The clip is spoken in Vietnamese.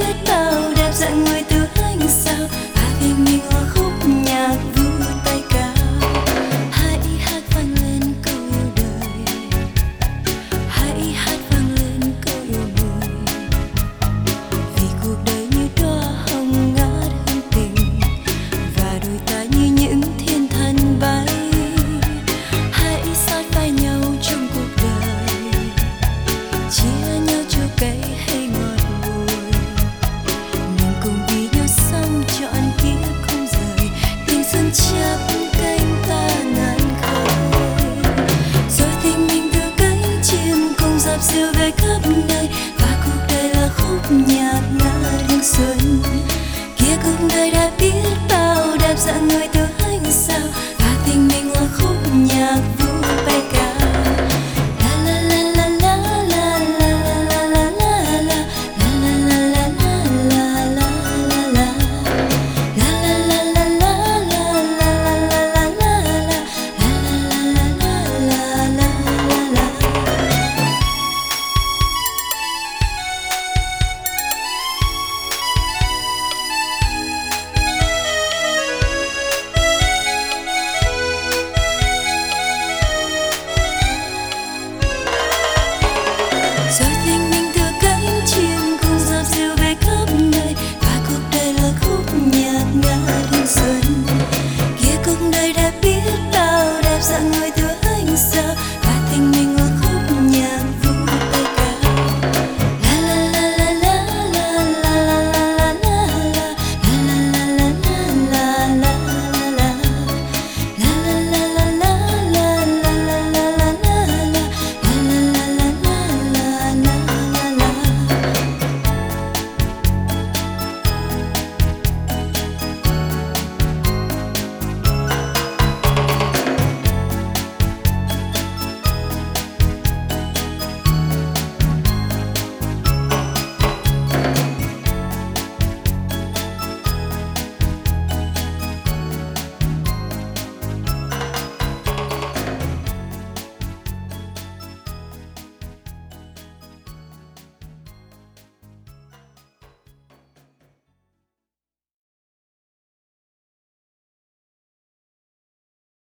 biết bao đẹp dạng người từ ánh sao, và tình mình là khúc nhạc vui tay cao. Hãy hát vang lên câu yêu đời, hãy hát vang lên câu yêu người, vì cuộc đời như đóa hồng ngát hương tình, và đôi ta như những thiên thần bay. Hãy sát vai nhau trong cuộc đời, chia nhau chua cay hay ngọt bùi, mình cùng vì nhau sống trọn kiếp không rời. Tình xuân chắp cánh ta ngàn khơi, rồi tình mình từ cánh chim cùng dập dìu về khắp nơi, và cuộc đời là khúc nhạc